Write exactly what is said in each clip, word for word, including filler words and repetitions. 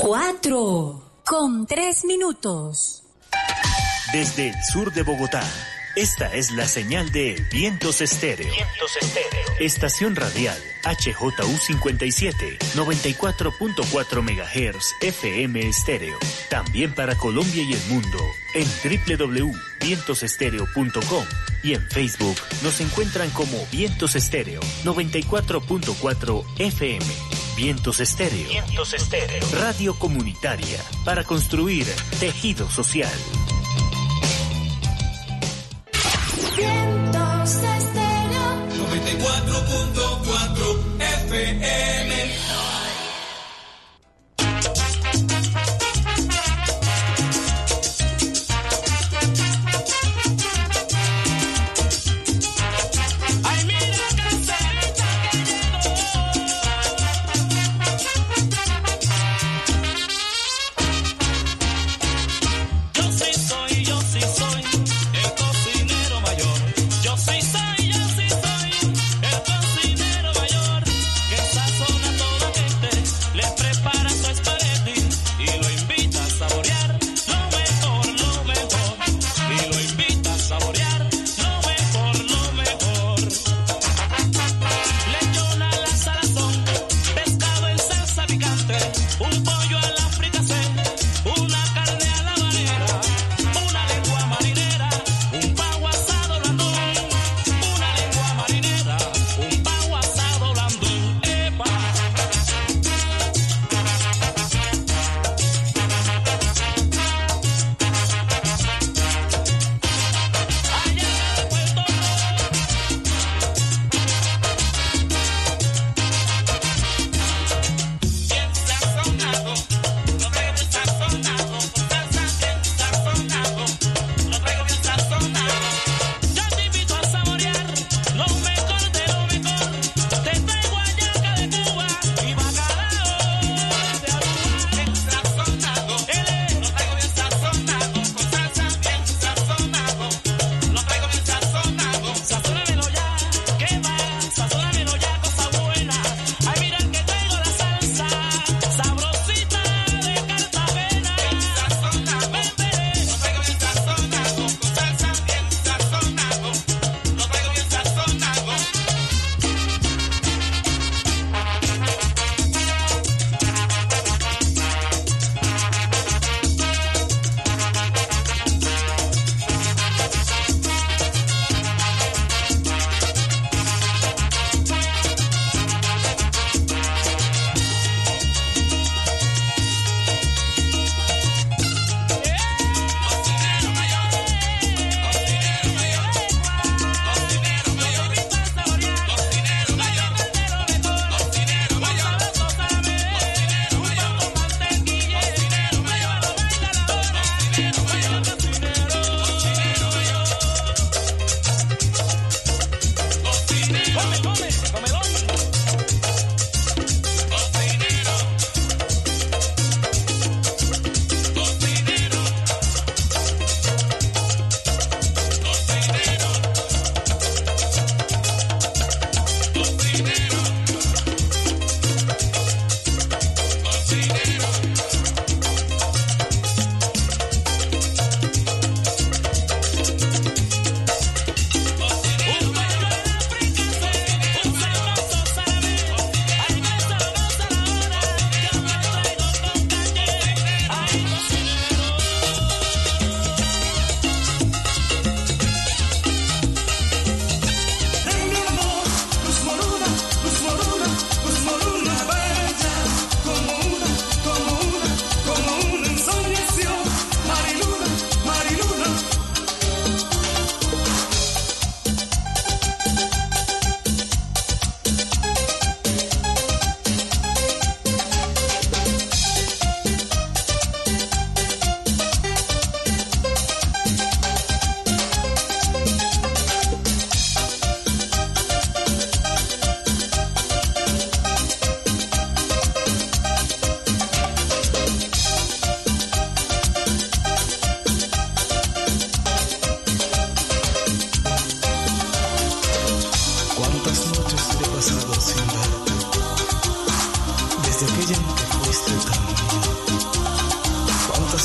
Cuatro con tres minutos. Desde el sur de Bogotá, esta es la señal de Vientos Estéreo. Vientos Estéreo. Estación radial H J U cincuenta y siete, noventa y cuatro punto cuatro megahertz F M estéreo. También para Colombia y el mundo en doble u doble u doble u punto vientos estéreo punto com y en Facebook nos encuentran como Vientos Estéreo noventa y cuatro punto cuatro F M. Vientos Estéreo. Vientos Estéreo. Radio comunitaria para construir tejido social. Vientos Estéreo noventa y cuatro punto cuatro F M.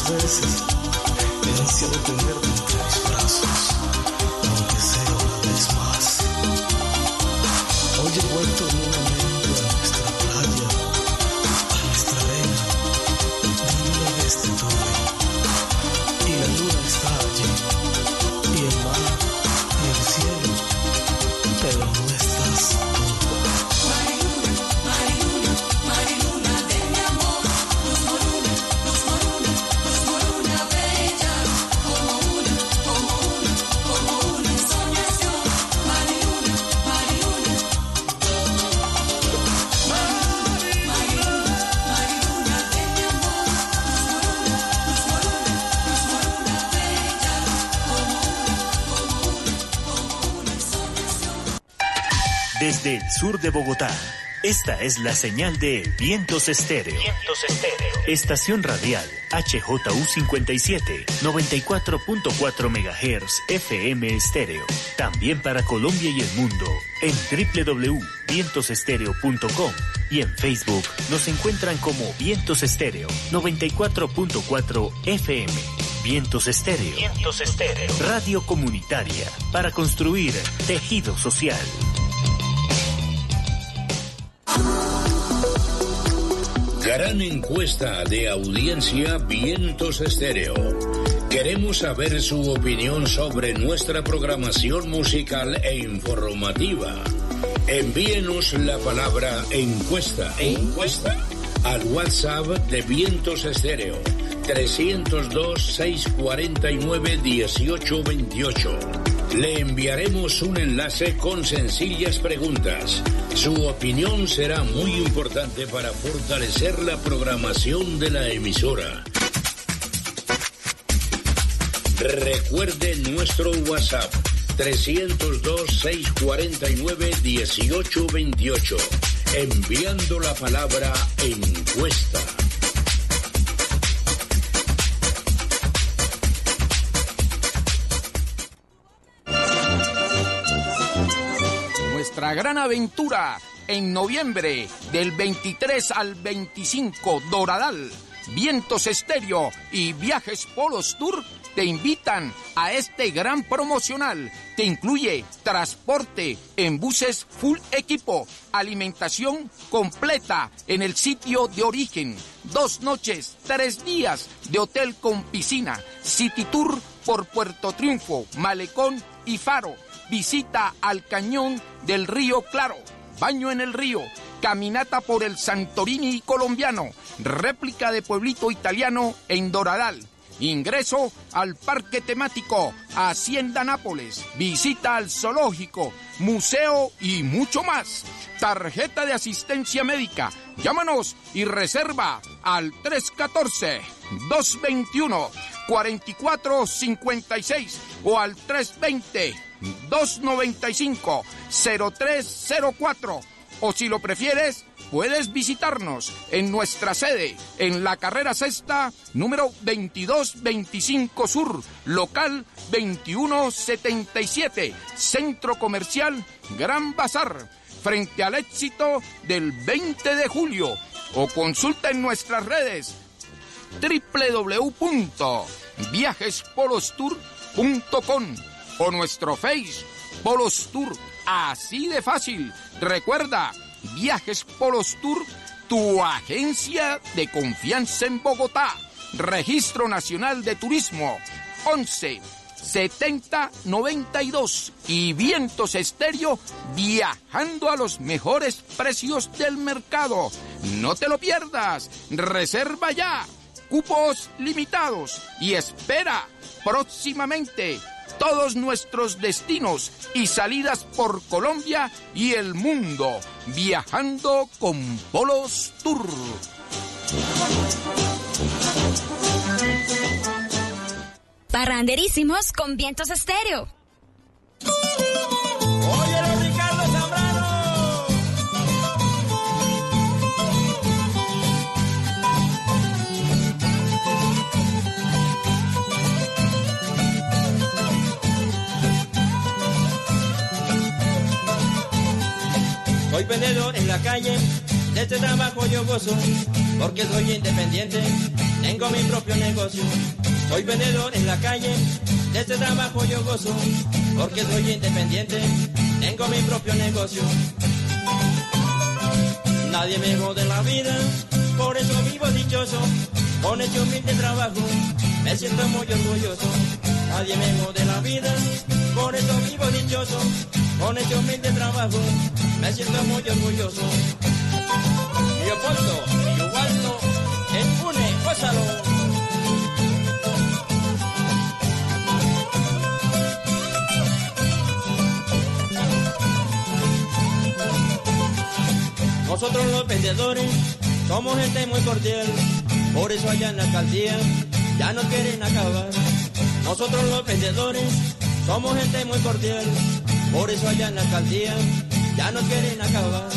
Muchas veces he ansiado tenerte entre mis brazos, aunque sea una vez más. Hoy he vuelto nuevamente a nuestra playa, a nuestra arena, donde una vez te tuve. Y la luna está allí, y el mar, y el cielo, pero no estás tú. Desde el sur de Bogotá, esta es la señal de Vientos Estéreo. Vientos Estéreo. Estación radial H J U cincuenta y siete, noventa y cuatro punto cuatro megahertz F M estéreo. También para Colombia y el mundo en doble u doble u doble u punto vientos estéreo punto com y en Facebook nos encuentran como Vientos Estéreo noventa y cuatro punto cuatro F M. Vientos Estéreo. Vientos Estéreo. Radio comunitaria para construir tejido social. Gran encuesta de audiencia Vientos Estéreo. Queremos saber su opinión sobre nuestra programación musical e informativa. Envíenos la palabra encuesta, encuesta al WhatsApp de Vientos Estéreo trescientos dos, seiscientos cuarenta y nueve, dieciocho veintiocho. Le enviaremos un enlace con sencillas preguntas. Su opinión será muy importante para fortalecer la programación de la emisora. Recuerde nuestro WhatsApp trescientos dos, seiscientos cuarenta y nueve, dieciocho veintiocho, enviando la palabra encuesta. Nuestra gran aventura en noviembre del veintitrés al veinticinco, Doradal, Vientos Estéreo y Viajes Polos Tour te invitan a este gran promocional que incluye transporte en buses full equipo, alimentación completa en el sitio de origen, dos noches, tres días de hotel con piscina, City Tour por Puerto Triunfo, Malecón y Faro, visita al Cañón del Río Claro, baño en el río, caminata por el Santorini colombiano, réplica de pueblito italiano en Doradal, ingreso al parque temático Hacienda Nápoles, visita al zoológico, museo y mucho más. Tarjeta de asistencia médica. Llámanos y reserva al tres uno cuatro, dos dos uno, cuatro cuatro cinco seis o al tres dos cero, dos nueve cinco, cero tres cero cuatro. O si lo prefieres, puedes visitarnos en nuestra sede en la carrera sexta, número veintidós veinticinco Sur, local veintiuno setenta y siete, Centro Comercial Gran Bazar, frente al Éxito del veinte de julio. O consulta en nuestras redes doble u doble u doble u punto viajes polos tour punto com o nuestro Face Polos Tour. Así de fácil. Recuerda, Viajes Polos Tour, tu agencia de confianza en Bogotá. Registro Nacional de Turismo once setenta noventa y dos y Vientos Estéreo, viajando a los mejores precios del mercado. No te lo pierdas. Reserva ya. Cupos limitados y espera próximamente todos nuestros destinos y salidas por Colombia y el mundo, viajando con Polos Tour. Parranderísimos con Vientos Estéreo. ¡Óyelo, Ricardo Zambrano! Hoy vendedor en la calle, de este trabajo yo gozo. porque soy independiente, tengo mi propio negocio. Soy vendedor en la calle, de este trabajo yo gozo, porque soy independiente, tengo mi propio negocio. Nadie me jode la vida, por eso vivo dichoso, con este humilde trabajo, me siento muy orgulloso. Nadie me jode la vida, por eso vivo dichoso, con este humilde trabajo, me siento muy orgulloso. Leopoldo, Ubaldo, Empune, gózalo. Nosotros los vendedores somos gente muy cordial, por eso allá en la alcaldía ya nos quieren acabar. Nosotros los vendedores somos gente muy cordial, por eso allá en la alcaldía ya nos quieren acabar.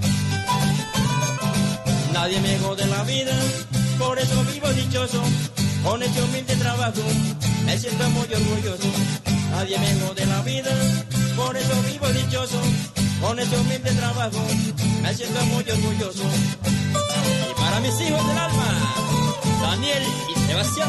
Nadie me jode la vida, por eso vivo dichoso, con este humilde trabajo me siento muy orgulloso. Nadie me jode la vida, por eso vivo dichoso, con este humilde trabajo me siento muy orgulloso. Y para mis hijos del alma, Daniel y Sebastián.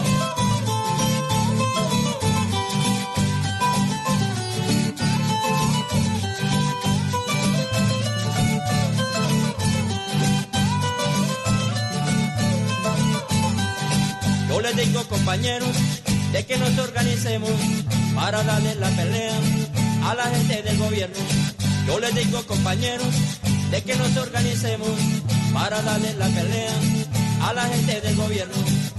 Yo les digo, compañeros, de que nos organicemos para darle la pelea a la gente del gobierno. Yo les digo, compañeros, de que nos organicemos para darle la pelea a la gente del gobierno.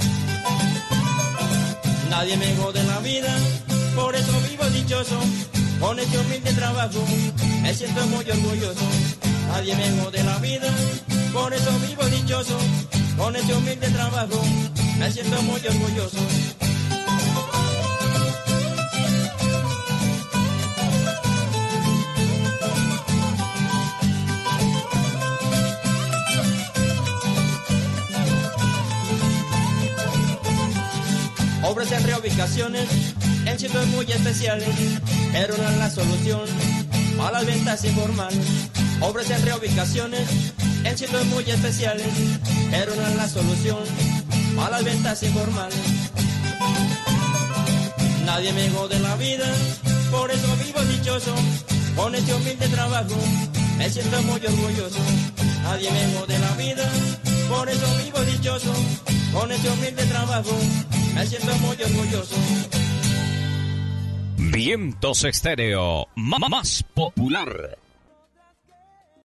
Nadie me jode la vida, por eso vivo dichoso, con este humilde trabajo me siento muy orgulloso. Nadie me jode la vida, por eso vivo dichoso, con este humilde trabajo me siento muy orgulloso. Ofrecen reubicaciones en sitios muy especiales, pero no es la solución a las ventas informales. Ofrecen reubicaciones en sitios muy especiales, pero no es la solución a las ventas informales. Nadie me jode la vida, por eso vivo dichoso, con este humilde trabajo me siento muy orgulloso. Nadie me jode la vida, por eso vivo dichoso, con este humilde trabajo me siento muy orgulloso. Vientos Estéreo, más popular.